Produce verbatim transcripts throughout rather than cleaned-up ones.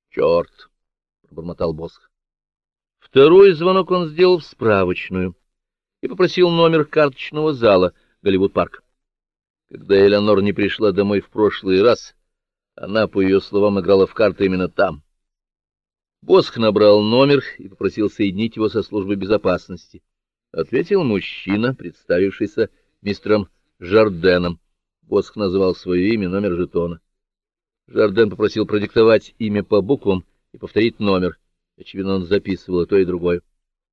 — Черт! — пробормотал Босх. Второй звонок он сделал в справочную и попросил номер карточного зала Голливуд-парк. Когда Элеонор не пришла домой в прошлый раз, она, по ее словам, играла в карты именно там. Босх набрал номер и попросил соединить его со службой безопасности. Ответил мужчина, представившийся мистером Жарденом. Босх назвал свое имя, номер жетона. Жарден попросил продиктовать имя по буквам и повторить номер. Очевидно, он записывал и то, и другое.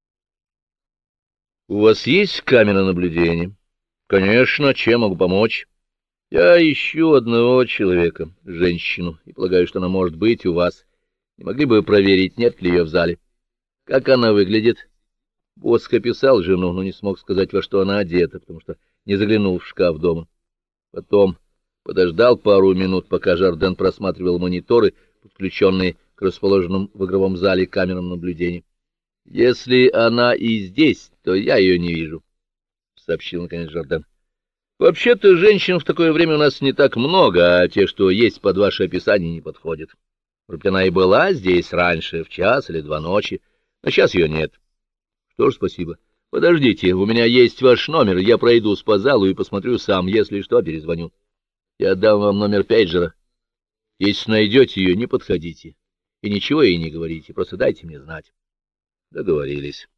— У вас есть камера наблюдения? — Конечно, чем могу помочь? — Я ищу одного человека, женщину, и полагаю, что она может быть у вас. Не могли бы проверить, нет ли ее в зале? — Как она выглядит? Босх описал жену, но не смог сказать, во что она одета, потому что не заглянул в шкаф дома. Потом подождал пару минут, пока Жарден просматривал мониторы, подключенные к расположенным в игровом зале камерам наблюдения. — Если она и здесь, то я ее не вижу, — сообщил наконец Жарден. — Вообще-то женщин в такое время у нас не так много, а те, что есть под ваше описание, не подходят. Может быть, она и была здесь раньше, в час или два ночи, но сейчас ее нет. — Что ж, спасибо. Подождите, у меня есть ваш номер, я пройдусь по залу и посмотрю сам, если что, перезвоню. Я дам вам номер пейджера. Если найдете ее, не подходите. И ничего ей не говорите, просто дайте мне знать. Договорились.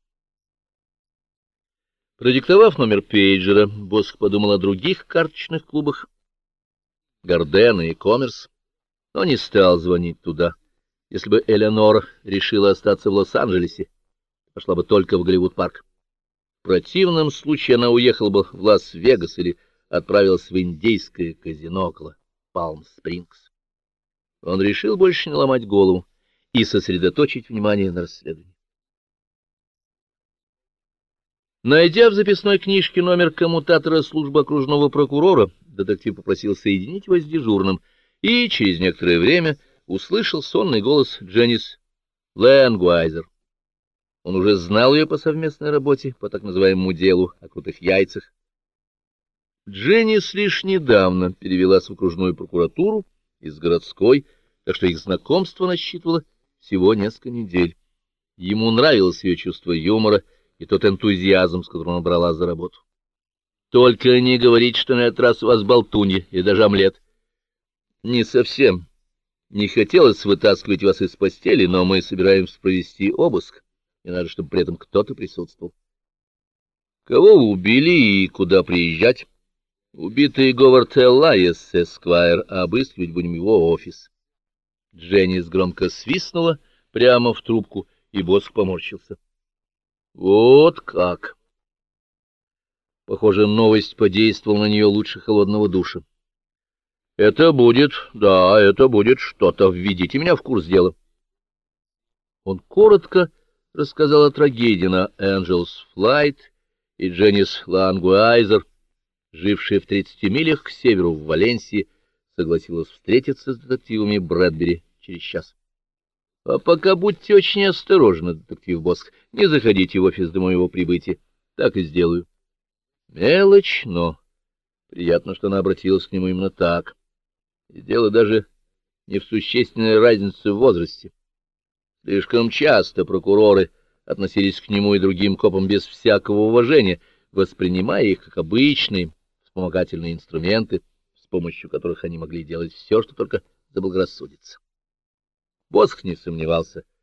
Продиктовав номер пейджера, Босх подумал о других карточных клубах, Гардена и Коммерс, но не стал звонить туда. Если бы Элеонор решила остаться в Лос-Анджелесе, пошла бы только в Голливуд-парк. В противном случае она уехала бы в Лас-Вегас или отправилась в индейское казино около Палм-Спрингс. Он решил больше не ломать голову и сосредоточить внимание на расследовании. Найдя в записной книжке номер коммутатора службы окружного прокурора, детектив попросил соединить его с дежурным и через некоторое время услышал сонный голос Дженнис Лэнгуайзер. Он уже знал ее по совместной работе, по так называемому делу о крутых яйцах. Дженнис лишь недавно перевелась в окружную прокуратуру из городской, так что их знакомство насчитывало всего несколько недель. Ему нравилось ее чувство юмора и тот энтузиазм, с которым она брала за работу. — Только не говорите, что на этот раз у вас болтунья или даже омлет. — Не совсем. Не хотелось вытаскивать вас из постели, но мы собираемся провести обыск. Не надо, чтобы при этом кто-то присутствовал. — Кого вы убили и куда приезжать? — Убитый Говард Эллайес, эсквайр, а обыскивать будем его офис. Дженнис громко свистнула прямо в трубку, и Босх поморщился. — Вот как! Похоже, новость подействовала на нее лучше холодного душа. — Это будет, да, это будет что-то. Введите меня в курс дела. Он коротко рассказал о трагедии на Энджелс Флайт, и Дженнис Лангуайзер, жившая в тридцати милях к северу в Валенсии, согласилась встретиться с детективами Брэдбери через час. — А пока будьте очень осторожны, детектив Босх, не заходите в офис до моего прибытия. Так и сделаю. Мелочь, но приятно, что она обратилась к нему именно так. И дело даже не в существенной разнице в возрасте. Слишком часто прокуроры относились к нему и другим копам без всякого уважения, воспринимая их как обычные вспомогательные инструменты, с помощью которых они могли делать все, что только заблагорассудится. Босх не сомневался,